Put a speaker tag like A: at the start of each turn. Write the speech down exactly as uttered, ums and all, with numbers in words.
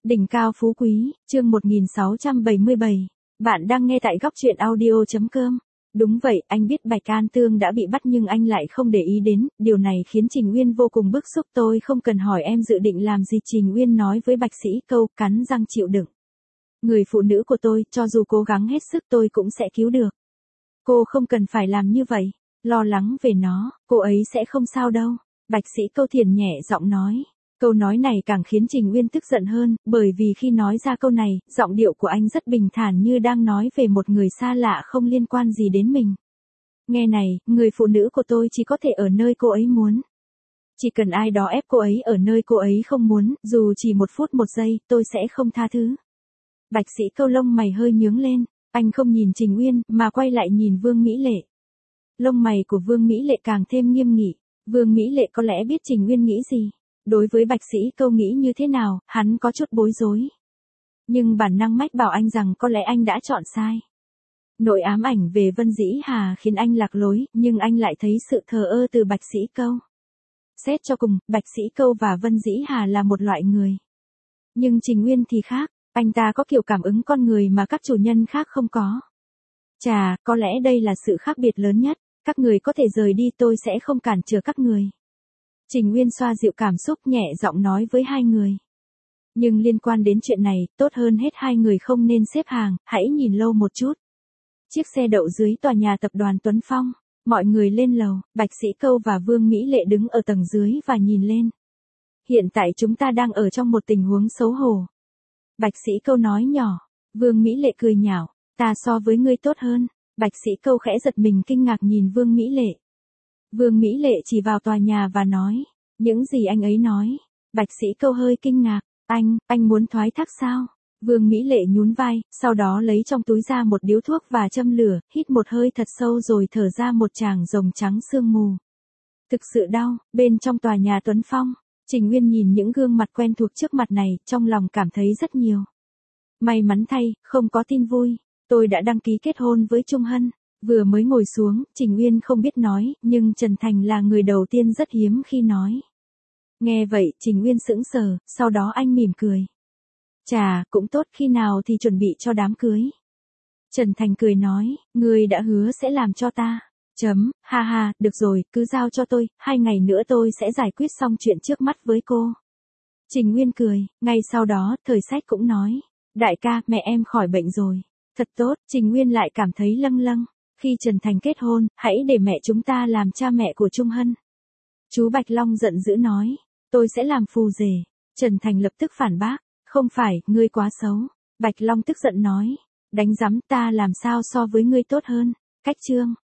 A: Đỉnh cao phú quý, chương một nghìn sáu trăm bảy mươi bảy. Bạn đang nghe tại góc truyện audio chấm com. Đúng vậy, anh biết Bạch An Tương đã bị bắt nhưng anh lại không để ý đến, điều này khiến Trình Uyên vô cùng bức xúc. Tôi không cần hỏi em dự định làm gì, Trình Uyên nói với Bạch Sĩ Câu, cắn răng chịu đựng. Người phụ nữ của tôi, cho dù cố gắng hết sức tôi cũng sẽ cứu được. Cô không cần phải làm như vậy, lo lắng về nó, cô ấy sẽ không sao đâu. Bạch Sĩ Câu thiền nhẹ giọng nói. Câu nói này càng khiến Trình Uyên tức giận hơn, bởi vì khi nói ra câu này, giọng điệu của anh rất bình thản như đang nói về một người xa lạ không liên quan gì đến mình. Nghe này, người phụ nữ của tôi chỉ có thể ở nơi cô ấy muốn. Chỉ cần ai đó ép cô ấy ở nơi cô ấy không muốn, dù chỉ một phút một giây, tôi sẽ không tha thứ. Bạch Sĩ Câu lông mày hơi nhướng lên, anh không nhìn Trình Uyên, mà quay lại nhìn Vương Mỹ Lệ. Lông mày của Vương Mỹ Lệ càng thêm nghiêm nghị, Vương Mỹ Lệ có lẽ biết Trình Uyên nghĩ gì. Đối với Bạch Sĩ Câu nghĩ như thế nào, hắn có chút bối rối. Nhưng bản năng mách bảo anh rằng có lẽ anh đã chọn sai. Nỗi ám ảnh về Vân Dĩ Hà khiến anh lạc lối, nhưng anh lại thấy sự thờ ơ từ Bạch Sĩ Câu. Xét cho cùng, Bạch Sĩ Câu và Vân Dĩ Hà là một loại người. Nhưng Trình Uyên thì khác, anh ta có kiểu cảm ứng con người mà các chủ nhân khác không có. Chà, có lẽ đây là sự khác biệt lớn nhất, các người có thể rời đi, tôi sẽ không cản trở các người. Trình Uyên xoa dịu cảm xúc nhẹ giọng nói với hai người. Nhưng liên quan đến chuyện này, tốt hơn hết hai người không nên xếp hàng, hãy nhìn lâu một chút. Chiếc xe đậu dưới tòa nhà tập đoàn Tuấn Phong, mọi người lên lầu, Bạch Sĩ Câu và Vương Mỹ Lệ đứng ở tầng dưới và nhìn lên. Hiện tại chúng ta đang ở trong một tình huống xấu hổ. Bạch Sĩ Câu nói nhỏ, Vương Mỹ Lệ cười nhạo, ta so với ngươi tốt hơn. Bạch Sĩ Câu khẽ giật mình kinh ngạc nhìn Vương Mỹ Lệ. Vương Mỹ Lệ chỉ vào tòa nhà và nói, những gì anh ấy nói. Bạch Sĩ Câu hơi kinh ngạc, anh, anh muốn thoái thác sao? Vương Mỹ Lệ nhún vai, sau đó lấy trong túi ra một điếu thuốc và châm lửa, hít một hơi thật sâu rồi thở ra một tràng rồng trắng sương mù. Thực sự đau, bên trong tòa nhà Tuấn Phong, Trình Uyên nhìn những gương mặt quen thuộc trước mặt này, trong lòng cảm thấy rất nhiều. May mắn thay, không có tin vui, tôi đã đăng ký kết hôn với Trung Hân. Vừa mới ngồi xuống, Trình Uyên không biết nói, nhưng Trần Thành là người đầu tiên rất hiếm khi nói. Nghe vậy, Trình Uyên sững sờ, sau đó anh mỉm cười. Chà, cũng tốt, khi nào thì chuẩn bị cho đám cưới. Trần Thành cười nói, ngươi đã hứa sẽ làm cho ta. Chấm, ha ha, được rồi, cứ giao cho tôi, hai ngày nữa tôi sẽ giải quyết xong chuyện trước mắt với cô. Trình Uyên cười, ngay sau đó, Thời Sách cũng nói, đại ca, mẹ em khỏi bệnh rồi. Thật tốt, Trình Uyên lại cảm thấy lâng lâng. Khi Trần Thành kết hôn, hãy để mẹ chúng ta làm cha mẹ của Trung Hân. Chú Bạch Long giận dữ nói, tôi sẽ làm phù rể. Trần Thành lập tức phản bác, không phải, ngươi quá xấu. Bạch Long tức giận nói, đánh rắm, ta làm sao so với ngươi tốt hơn. Cách chương,